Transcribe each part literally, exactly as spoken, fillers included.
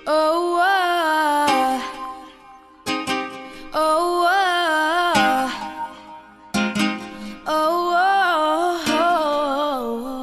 Oh, oh, oh, oh, oh,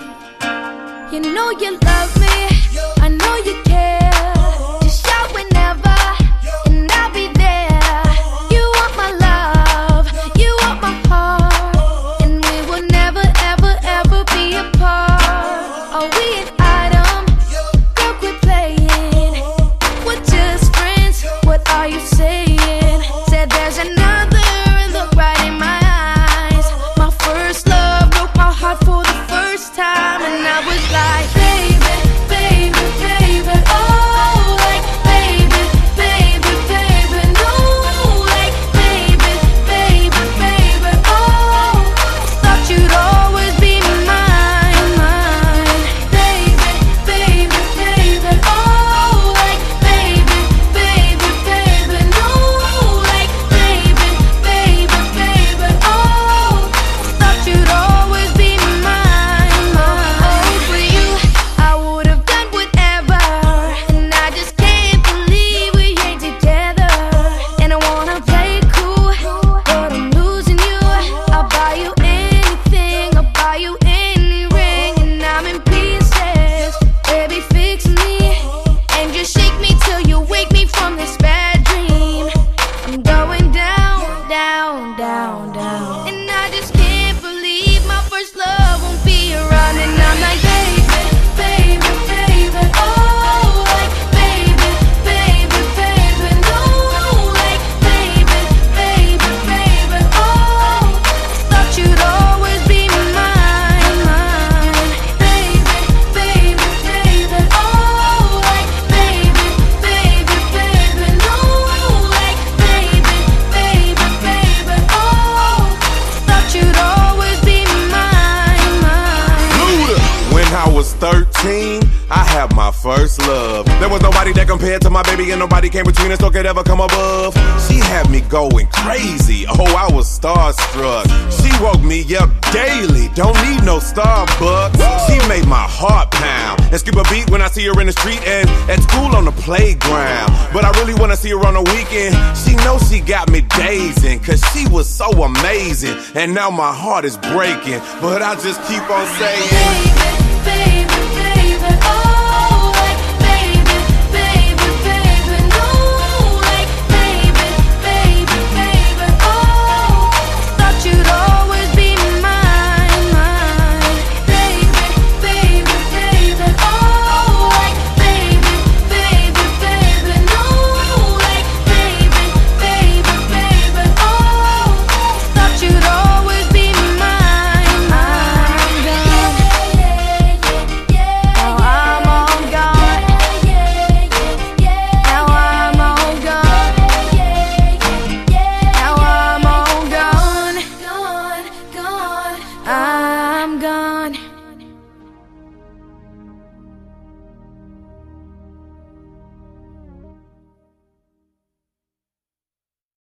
oh. You know you love me, I know you care. Just shout whenever, and I'll be there. You want my love, you want my heart, and we will never, ever, ever be apart. Are we an item? Girl, quit playing. We're just friends, what are you saying? Said there's another, look right in my eyes. My first love broke my heart for the first time, and I was like, baby, baby, baby, oh, like, baby, baby, baby, no, like, baby, baby, baby, oh, thought you'd always be mine, mine, baby, baby, baby, oh, like, baby, baby, baby, no, like, baby, baby, baby, oh, thought you'd always be mine, mine. For you, I would have done whatever, and I just can't believe we ain't together. And I wanna play cool, but I'm losing you. I'll buy you anything, I'll buy you any ring, and I'm in pieces. Baby, fix me, and just shake me till you wake me from this bad dream. I'm going down, down, down, down, and I just can't believe my first love won't be around. And I'm like, baby, baby, baby, oh, like, baby, baby, baby, no, like, baby, baby, baby, oh, thought you'd always be mine, mine, baby, baby, baby, oh, like, baby, baby, baby, no, like, baby, baby, baby, oh, thought you'd always be mine, mine. Luda. When I was thirteen, I had my first love. There was nobody that compared to my baby, and nobody came between us or could ever come above. She had me going crazy, oh, I was starstruck. She woke me up daily, don't need no Starbucks. She made my heart pound and skip a beat when I see her in the street and at school on the playground. But I really wanna see her on the weekend. She knows she got me dazing, cause she was so amazing. And now my heart is breaking, but I just keep on saying, Baby,